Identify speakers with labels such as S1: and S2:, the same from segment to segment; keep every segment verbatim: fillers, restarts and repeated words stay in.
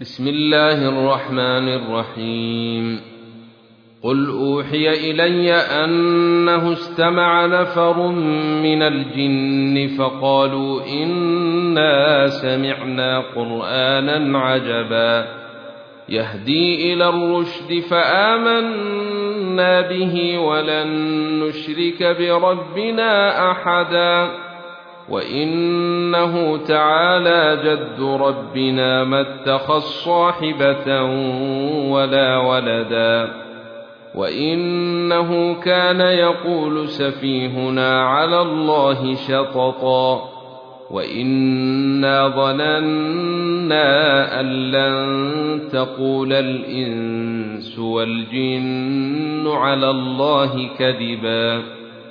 S1: بسم الله الرحمن الرحيم. قل أوحي إلي أنه استمع نفر من الجن فقالوا إنا سمعنا قرآنا عجبا يهدي إلى الرشد فآمنا به ولن نشرك بربنا أحدا وإنه تعالى جد ربنا ما اتخذ صاحبة ولا ولدا وإنه كان يقول سفيهنا على الله شططا وإنا ظننا أن لن تقول الإنس والجن على الله كذبا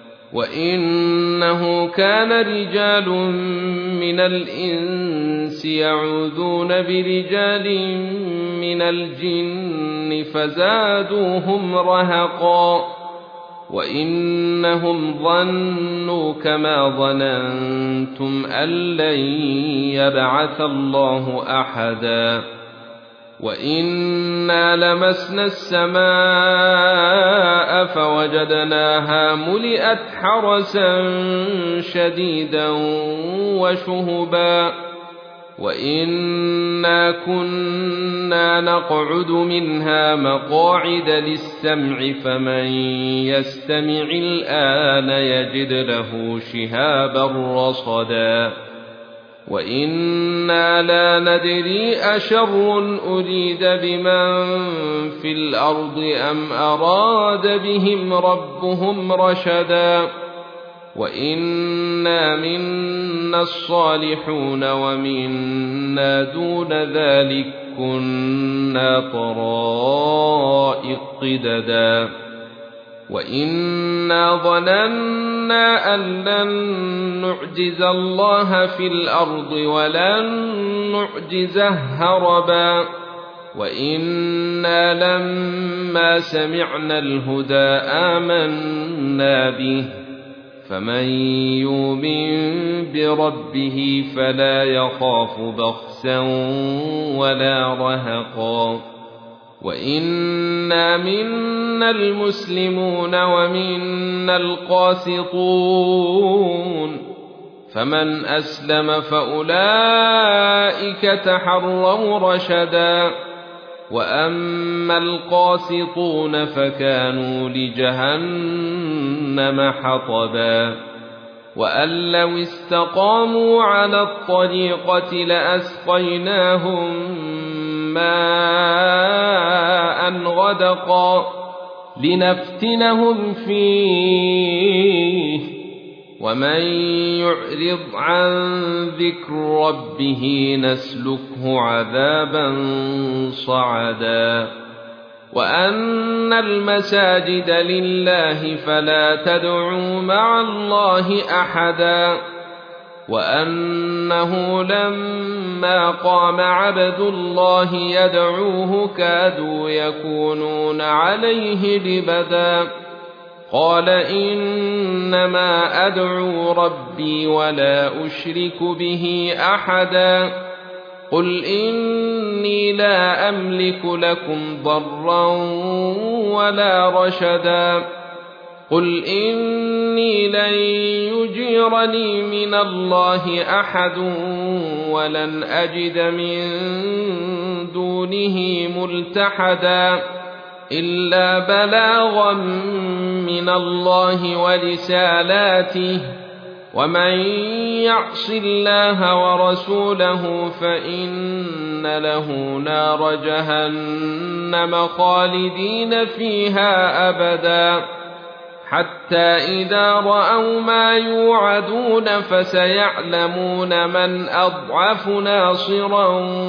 S1: وإنه كان رجال من الإنس يعوذون برجال من الجن فزادوهم رهقا وإنهم ظنوا كما ظننتم أن لن يبعث الله أحدا وإنا لمسنا السماء فوجدناها ملئت حرسا شديدا وشهبا وإنا كنا نقعد منها مقاعد للسمع فمن يستمع الآن يجد له شهابا رصدا وإنا لا ندري أشر أريد بمن في الأرض أم أراد بهم ربهم رشدا وإنا منا الصالحون ومنا دون ذلك كنا طرائق قددا وإنا ظننا أن لن نعجز الله في الأرض ولن نعجزه هربا وإنا لما سمعنا الهدى آمنا به فمن يؤمن بربه فلا يخاف بخسا ولا رهقا وإنا منا المسلمون ومنا القاسطون فمن أسلم فأولئك تحروا رشدا وأما القاسطون فكانوا لجهنم حطبا وأن لو استقاموا على الطريقة لأسقيناهم ماء غدقا لنفتنهم فيه ومن يعرض عن ذكر ربه نسلكه عذابا صعدا وأن المساجد لله فلا تدعوا مع الله أحدا وأنه لما قام عبد الله يدعوه كادوا يكونون عليه لبدا قال إنما أدعو ربي ولا أشرك به أحدا قل إني لا أملك لكم ضرا ولا رشدا قل إني لن يجيرني من الله أحد ولن أجد من دونه ملتحدا إلا بلاغا من الله ورسالاته ومن يعص الله ورسوله فإن له نار جهنم خالدين فيها أبدا حتى إذا رأوا ما يوعدون فسيعلمون من أضعف ناصرا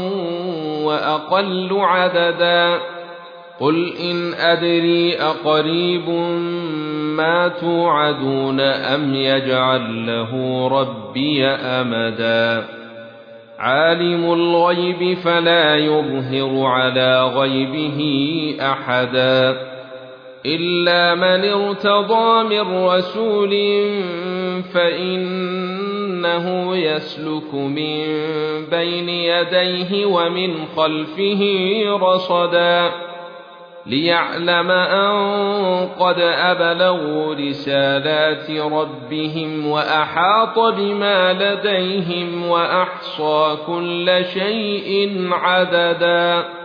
S1: وأقل عددا قل إن أدري أقريب ما توعدون أم يجعل له ربي أمدا عالم الغيب فلا يظهر على غيبه أحدا إلا من ارتضى من رسول فإن إنه يسلك من بين يديه ومن خلفه رصدا ليعلم أن قد أبلغوا رسالات ربهم وأحاط بما لديهم وأحصى كل شيء عددا.